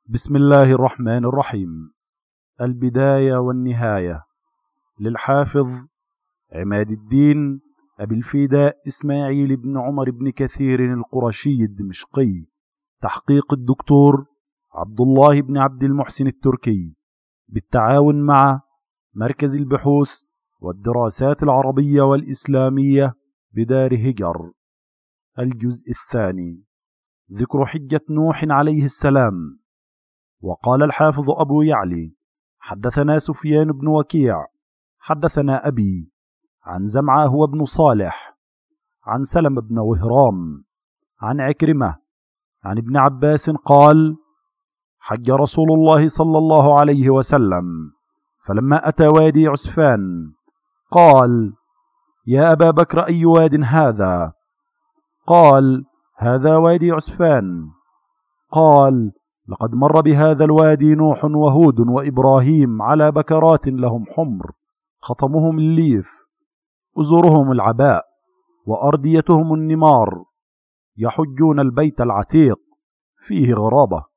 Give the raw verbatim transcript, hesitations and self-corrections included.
بسم الله الرحمن الرحيم. البداية والنهاية للحافظ عماد الدين أبي الفداء إسماعيل بن عمر بن كثير القرشي الدمشقي، تحقيق الدكتور عبد الله بن عبد المحسن التركي، بالتعاون مع مركز البحوث والدراسات العربية والإسلامية بدار هجر. الجزء الثاني، ذكر حجة نوح عليه السلام. وقال الحافظ أبو يعلي: حدثنا سفيان بن وكيع حدثنا أبي عن زمعة هو ابن صالح عن سلم بن وهرام عن عكرمة عن ابن عباس قال: حج رسول الله صلى الله عليه وسلم، فلما أتى وادي عسفان قال: يا أبا بكر، أي واد هذا؟ قال: هذا وادي عسفان. قال: لقد مر بهذا الوادي نوح وهود وإبراهيم على بكرات لهم حمر، خطمهم الليف، أزرهم العباء، وأرديتهم النمار، يحجون البيت العتيق، فيه غرابة.